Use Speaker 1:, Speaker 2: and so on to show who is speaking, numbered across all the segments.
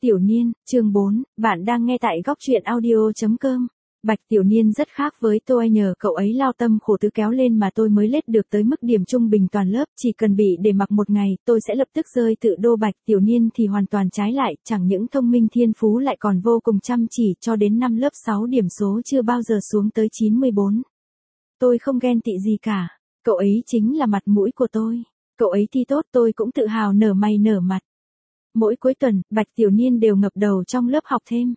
Speaker 1: Tiểu Niên, chương 4, bạn đang nghe tại góc truyện audio.com. Bạch Tiểu Niên rất khác với tôi, nhờ cậu ấy lao tâm khổ tứ kéo lên mà tôi mới lết được tới mức điểm trung bình toàn lớp, chỉ cần bị để mặc một ngày, tôi sẽ lập tức rơi tự đô. Bạch Tiểu Niên thì hoàn toàn trái lại, chẳng những thông minh thiên phú lại còn vô cùng chăm chỉ, cho đến năm lớp 6 điểm số chưa bao giờ xuống tới 94. Tôi không ghen tị gì cả, cậu ấy chính là mặt mũi của tôi. Cậu ấy thi tốt tôi cũng tự hào nở mày nở mặt. Mỗi cuối tuần, Bạch Tiểu Niên đều ngập đầu trong lớp học thêm.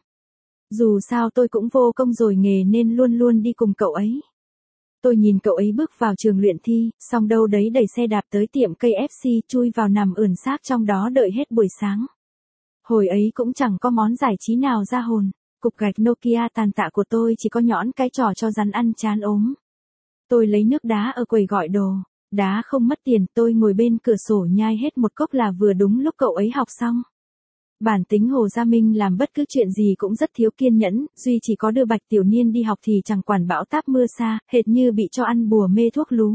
Speaker 1: Dù sao tôi cũng vô công rồi nghề nên luôn luôn đi cùng cậu ấy. Tôi nhìn cậu ấy bước vào trường luyện thi, xong đâu đấy đẩy xe đạp tới tiệm cây FC, chui vào nằm ườn xác trong đó đợi hết buổi sáng. Hồi ấy cũng chẳng có món giải trí nào ra hồn, cục gạch Nokia tàn tạ của tôi chỉ có nhõn cái trò cho rắn ăn chán ốm. Tôi lấy nước đá ở quầy gọi đồ, đá không mất tiền, tôi ngồi bên cửa sổ nhai hết một cốc là vừa đúng lúc cậu ấy học xong. Bản tính Hồ Gia Minh làm bất cứ chuyện gì cũng rất thiếu kiên nhẫn, duy chỉ có đưa Bạch Tiểu Niên đi học thì chẳng quản bão táp mưa xa, hệt như bị cho ăn bùa mê thuốc lú.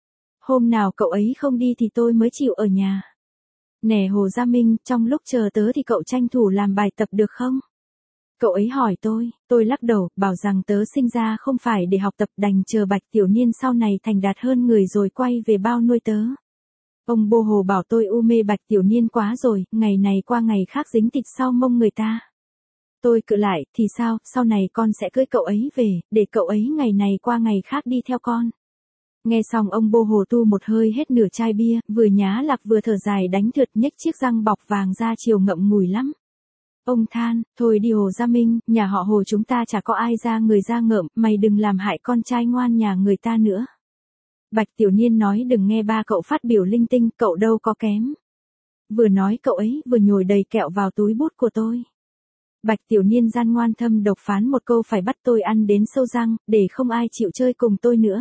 Speaker 1: Hôm nào cậu ấy không đi thì tôi mới chịu ở nhà. Nè Hồ Gia Minh, trong lúc chờ tớ thì cậu tranh thủ làm bài tập được không? Cậu ấy hỏi tôi lắc đầu, bảo rằng tớ sinh ra không phải để học tập, đành chờ Bạch Tiểu Niên sau này thành đạt hơn người rồi quay về bao nuôi tớ. Ông Bô Hồ bảo tôi mê Bạch Tiểu Niên quá rồi, ngày này qua ngày khác dính thịt sau mông người ta. Tôi cự lại, thì sao, sau này con sẽ cưới cậu ấy về, để cậu ấy ngày này qua ngày khác đi theo con. Nghe xong ông Bô Hồ tu một hơi hết nửa chai bia, vừa nhá lạc vừa thở dài đánh thượt, nhếch chiếc răng bọc vàng ra chiều ngậm ngùi lắm. Ông than, thôi đi Hồ Gia Minh, nhà họ Hồ chúng ta chả có ai ra người ra ngợm, mày đừng làm hại con trai ngoan nhà người ta nữa. Bạch Tiểu Niên nói đừng nghe ba cậu phát biểu linh tinh, cậu đâu có kém. Vừa nói cậu ấy vừa nhồi đầy kẹo vào túi bút của tôi. Bạch Tiểu Niên gian ngoan thâm độc phán một câu phải bắt tôi ăn đến sâu răng, để không ai chịu chơi cùng tôi nữa.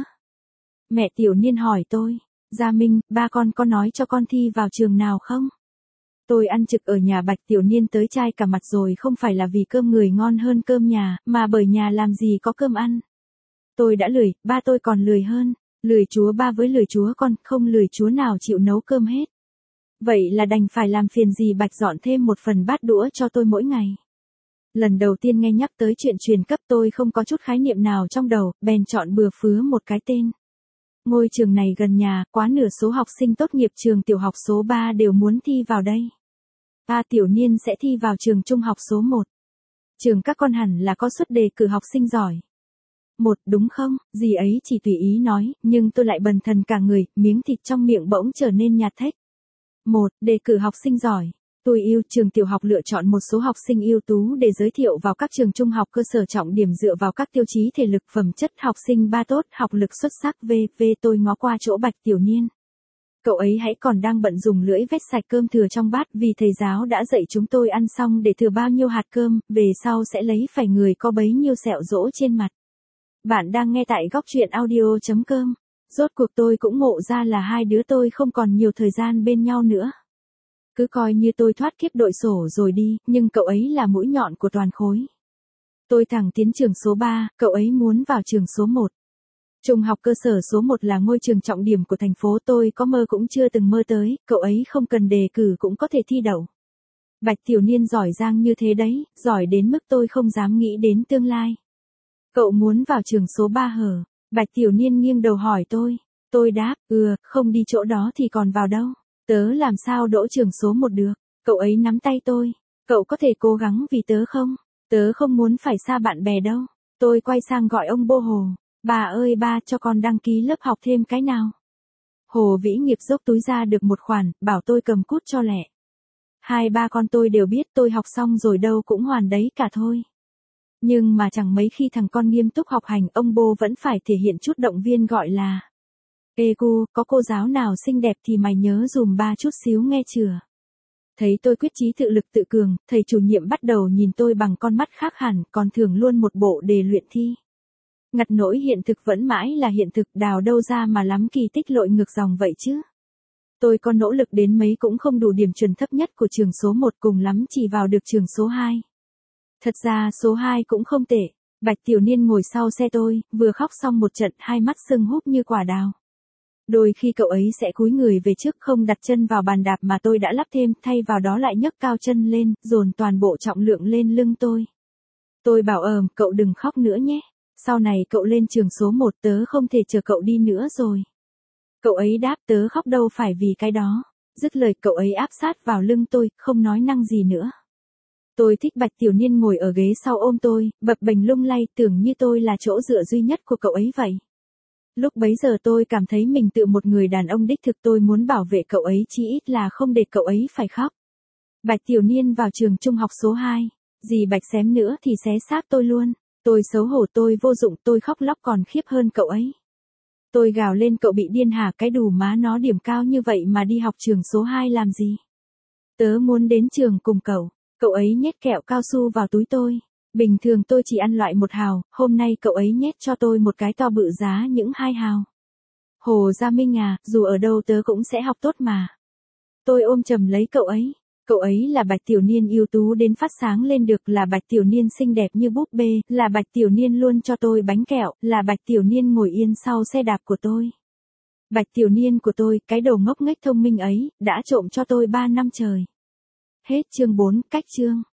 Speaker 1: Mẹ Tiểu Niên hỏi tôi, Gia Minh, ba con có nói cho con thi vào trường nào không? Tôi ăn trực ở nhà Bạch Tiểu Niên tới chai cả mặt rồi, không phải là vì cơm người ngon hơn cơm nhà, mà bởi nhà làm gì có cơm ăn. Tôi đã lười, ba tôi còn lười hơn. Lười chúa ba với lười chúa con, không lười chúa nào chịu nấu cơm hết. Vậy là đành phải làm phiền dì Bạch dọn thêm một phần bát đũa cho tôi mỗi ngày. Lần đầu tiên nghe nhắc tới chuyện truyền cấp tôi không có chút khái niệm nào trong đầu, bèn chọn bừa phứa một cái tên. Ngôi trường này gần nhà, quá nửa số học sinh tốt nghiệp trường tiểu học số 3 đều muốn thi vào đây. Tiểu Niên sẽ thi vào trường trung học số 1. Trường các con hẳn là có suất đề cử học sinh giỏi. Đúng không, dì ấy chỉ tùy ý nói, nhưng tôi lại bần thần cả người, miếng thịt trong miệng bỗng trở nên nhạt thếch. Đề cử học sinh giỏi. Tôi yêu trường tiểu học lựa chọn một số học sinh ưu tú để giới thiệu vào các trường trung học cơ sở trọng điểm dựa vào các tiêu chí thể lực phẩm chất học sinh ba tốt, học lực xuất sắc v.v. Tôi ngó qua chỗ Bạch Tiểu Niên. Cậu ấy hãy còn đang bận dùng lưỡi vét sạch cơm thừa trong bát, vì thầy giáo đã dạy chúng tôi ăn xong để thừa bao nhiêu hạt cơm, về sau sẽ lấy phải người có bấy nhiêu sẹo rỗ trên mặt. Bạn đang nghe tại góc truyện audio.com. Rốt cuộc tôi cũng ngộ ra là hai đứa tôi không còn nhiều thời gian bên nhau nữa. Cứ coi như tôi thoát kiếp đội sổ rồi đi, nhưng cậu ấy là mũi nhọn của toàn khối. Tôi thẳng tiến trường số 3, cậu ấy muốn vào trường số 1. Trung học cơ sở số 1 là ngôi trường trọng điểm của thành phố, tôi có mơ cũng chưa từng mơ tới, cậu ấy không cần đề cử cũng có thể thi đậu. Bạch Tiểu Niên giỏi giang như thế đấy, giỏi đến mức tôi không dám nghĩ đến tương lai. Cậu muốn vào trường số 3 hả? Bạch Tiểu Niên nghiêng đầu hỏi tôi. Tôi đáp, không đi chỗ đó thì còn vào đâu. Tớ làm sao đỗ trường số 1 được? Cậu ấy nắm tay tôi. Cậu có thể cố gắng vì tớ không? Tớ không muốn phải xa bạn bè đâu. Tôi quay sang gọi ông Bô Hồ. Bà ơi ba, cho con đăng ký lớp học thêm cái nào? Hồ Vĩ Nghiệp dốc túi ra được một khoản, bảo tôi cầm cút cho lẹ. Hai ba con tôi đều biết tôi học xong rồi đâu cũng hoàn đấy cả thôi. Nhưng mà chẳng mấy khi thằng con nghiêm túc học hành, ông Bô vẫn phải thể hiện chút động viên gọi là. Ê cu, có cô giáo nào xinh đẹp thì mày nhớ dùm ba chút xíu nghe chưa? Thấy tôi quyết chí tự lực tự cường, thầy chủ nhiệm bắt đầu nhìn tôi bằng con mắt khác hẳn, còn thưởng luôn một bộ đề luyện thi. Ngặt nỗi hiện thực vẫn mãi là hiện thực, đào đâu ra mà lắm kỳ tích lội ngược dòng vậy chứ. Tôi có nỗ lực đến mấy cũng không đủ điểm chuẩn thấp nhất của trường số 1, cùng lắm chỉ vào được trường số 2. Thật ra số 2 cũng không tệ. Bạch Tiểu Niên ngồi sau xe tôi, vừa khóc xong một trận, hai mắt sưng húp như quả đào. Đôi khi cậu ấy sẽ cúi người về trước không đặt chân vào bàn đạp mà tôi đã lắp thêm, thay vào đó lại nhấc cao chân lên, dồn toàn bộ trọng lượng lên lưng tôi. Tôi bảo cậu đừng khóc nữa nhé. Sau này cậu lên trường số 1 tớ không thể chờ cậu đi nữa rồi. Cậu ấy đáp tớ khóc đâu phải vì cái đó. Dứt lời cậu ấy áp sát vào lưng tôi, không nói năng gì nữa. Tôi thích Bạch Tiểu Niên ngồi ở ghế sau ôm tôi, bập bềnh lung lay, tưởng như tôi là chỗ dựa duy nhất của cậu ấy vậy. Lúc bấy giờ tôi cảm thấy mình tựa một người đàn ông đích thực, tôi muốn bảo vệ cậu ấy, chỉ ít là không để cậu ấy phải khóc. Bạch Tiểu Niên vào trường trung học số 2. Dì Bạch xém nữa thì xé xác tôi luôn. Tôi xấu hổ, tôi vô dụng, tôi khóc lóc còn khiếp hơn cậu ấy. Tôi gào lên cậu bị điên hả, cái đù má nó điểm cao như vậy mà đi học trường số 2 làm gì? Tớ muốn đến trường cùng cậu. Cậu ấy nhét kẹo cao su vào túi tôi. Bình thường tôi chỉ ăn loại 1 hào, hôm nay cậu ấy nhét cho tôi một cái to bự giá những 2 hào. Hồ Gia Minh à, dù ở đâu tớ cũng sẽ học tốt mà. Tôi ôm chầm lấy cậu ấy. Cậu ấy là Bạch Tiểu Niên ưu tú đến phát sáng lên được, là Bạch Tiểu Niên xinh đẹp như búp bê, là Bạch Tiểu Niên luôn cho tôi bánh kẹo, là Bạch Tiểu Niên ngồi yên sau xe đạp của tôi. Bạch Tiểu Niên của tôi, cái đầu ngốc nghếch thông minh ấy, đã trộm cho tôi 3 năm trời. Hết chương 4, cách chương.